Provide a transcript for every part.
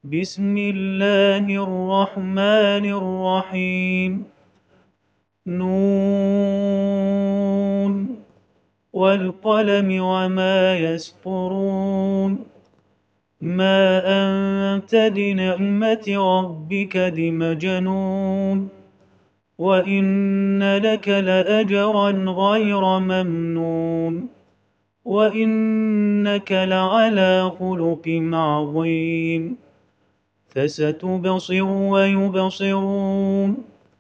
بسم الله الرحمن الرحيم. نون والقلم وما يسطرون. ما أنت بنعمة ربك بمجنون، وإن لك لأجرا غير ممنون، وإنك لعلى خلق عظيم. فستبصر ويبصرون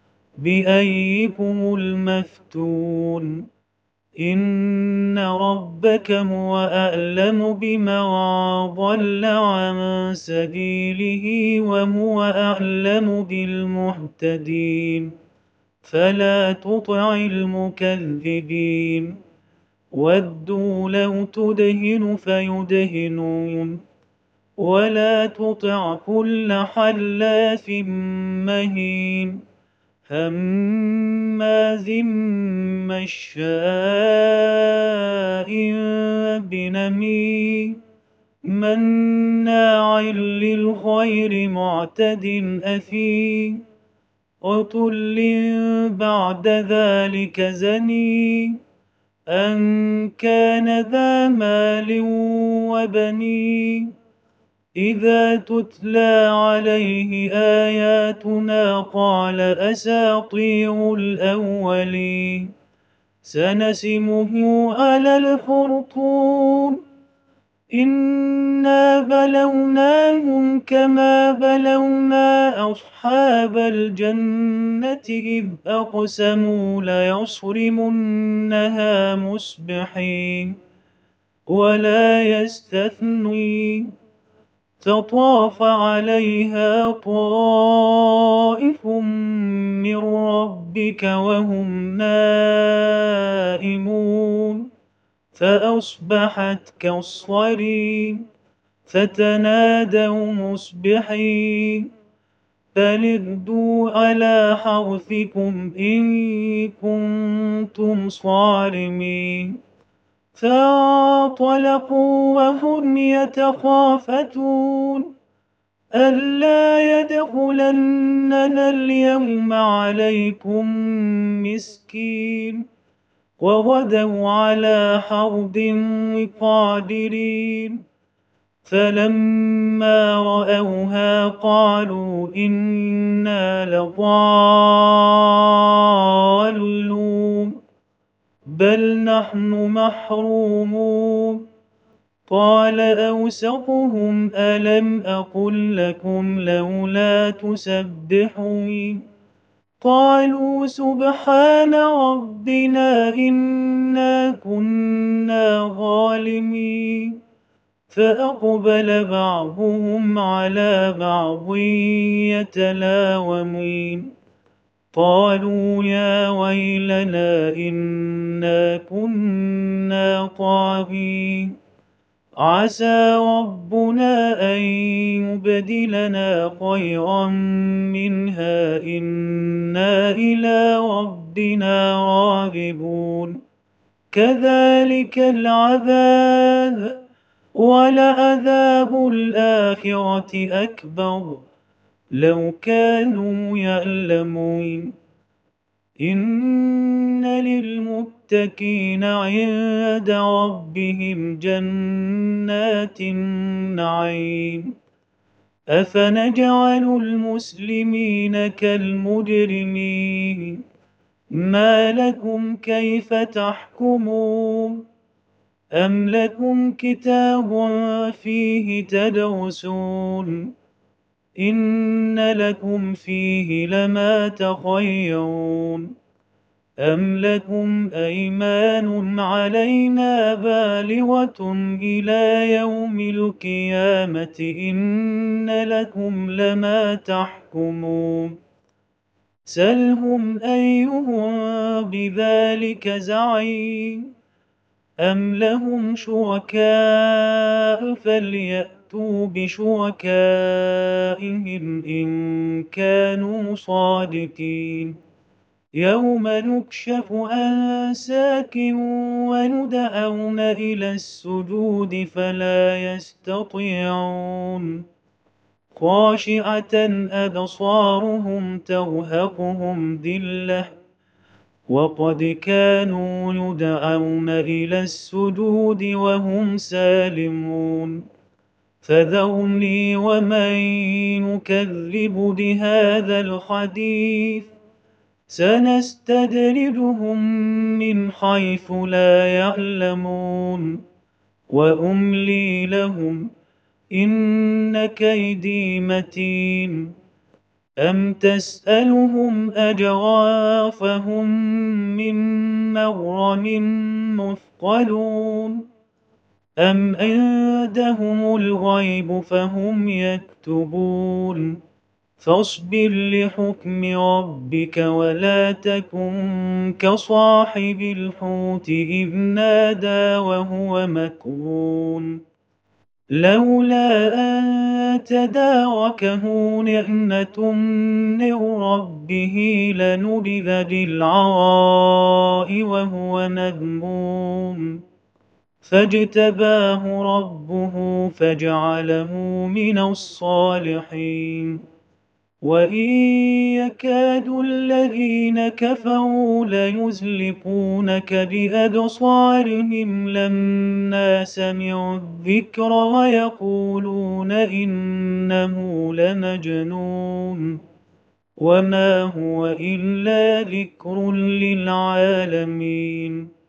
بأيكم المفتون. إن ربك هو أعلم بمن ضل عن سبيله وهو أعلم بالمهتدين. فلا تطع المكذبين. ودوا لو تدهن فيدهنون. ولا تطع كل حلاف مهين هماز مشاء بنميم مناع للخير معتد أثيم عتل بعد ذلك زنيم أن كان ذا مال وبنين. إذا تتلى عليه آياتنا قال أساطير الأولين. سنسمه على الخرطوم. إنا بلوناهم كما بلونا أصحاب الجنة إذ أقسموا ليصرمنها مصبحين ولا يستثنين. فطاف عليها طائف من ربك وهم نائمون فأصبحت كالصريم. فتنادوا مصبحين بل اغدوا على حرثكم إن كنتم صارمين. فانطلقوا وهم يتخافتون ألا يدخلننا اليوم عليكم مسكين. وغدوا على حرد قادرين. فلما رأوها قالوا إنا لضالون بل نحن محرومون. قال أوسطهم ألم أقل لكم لولا تسبحون. قالوا سبحان ربنا إنا كنا ظالمين. فأقبل بعضهم على بعض يتلاومون قالوا يا ويلنا إنا كنا طاغين. عسى ربنا أن يبدلنا خيرا منها إنا إلى ربنا راغبون. كذلك العذاب ولعذاب الآخرة أكبر لو كانوا يعلمون. إن للمتقين عند ربهم جنات النعيم. أفنجعل المسلمين كالمجرمين. ما لكم كيف تحكمون. أم لكم كتاب فيه تدرسون إن لكم فيه لما تخيرون. أم لكم أيمان علينا بالغة إلى يوم القيامة إن لكم لما تحكمون. سلهم أيهم بذلك زعيم. أم لهم شركاء فليأتوا بشركائهم إن كانوا صادقين. يوم نكشف عن ساك وندعون إلى السجود فلا يستطيعون. خاشعة أبصارهم ترهقهم ذلة وقد كانوا يدعون إلى السجود وهم سالمون فذرني ومن يكذب بهذا الحديث سنستدرجهم من حيث لا يعلمون وأملي لهم إن كيدي متين أم تسألهم أجرا فهم من مغرم مثقلون أم عندهم الغيب فهم يكتبون فاصبر لحكم ربك ولا تكن كصاحب الحوت إذ نادى وهو مكظوم لولا أن تداركه نعمة من ربه لنبذ بالعراء وهو مذموم فاجتباه ربه فجعله من الصالحين وإن يكاد الذين كفروا ليزلقونك بأبصارهم لما سمعوا الذكر ويقولون إنه لمجنون وما هو إلا ذكر للعالمين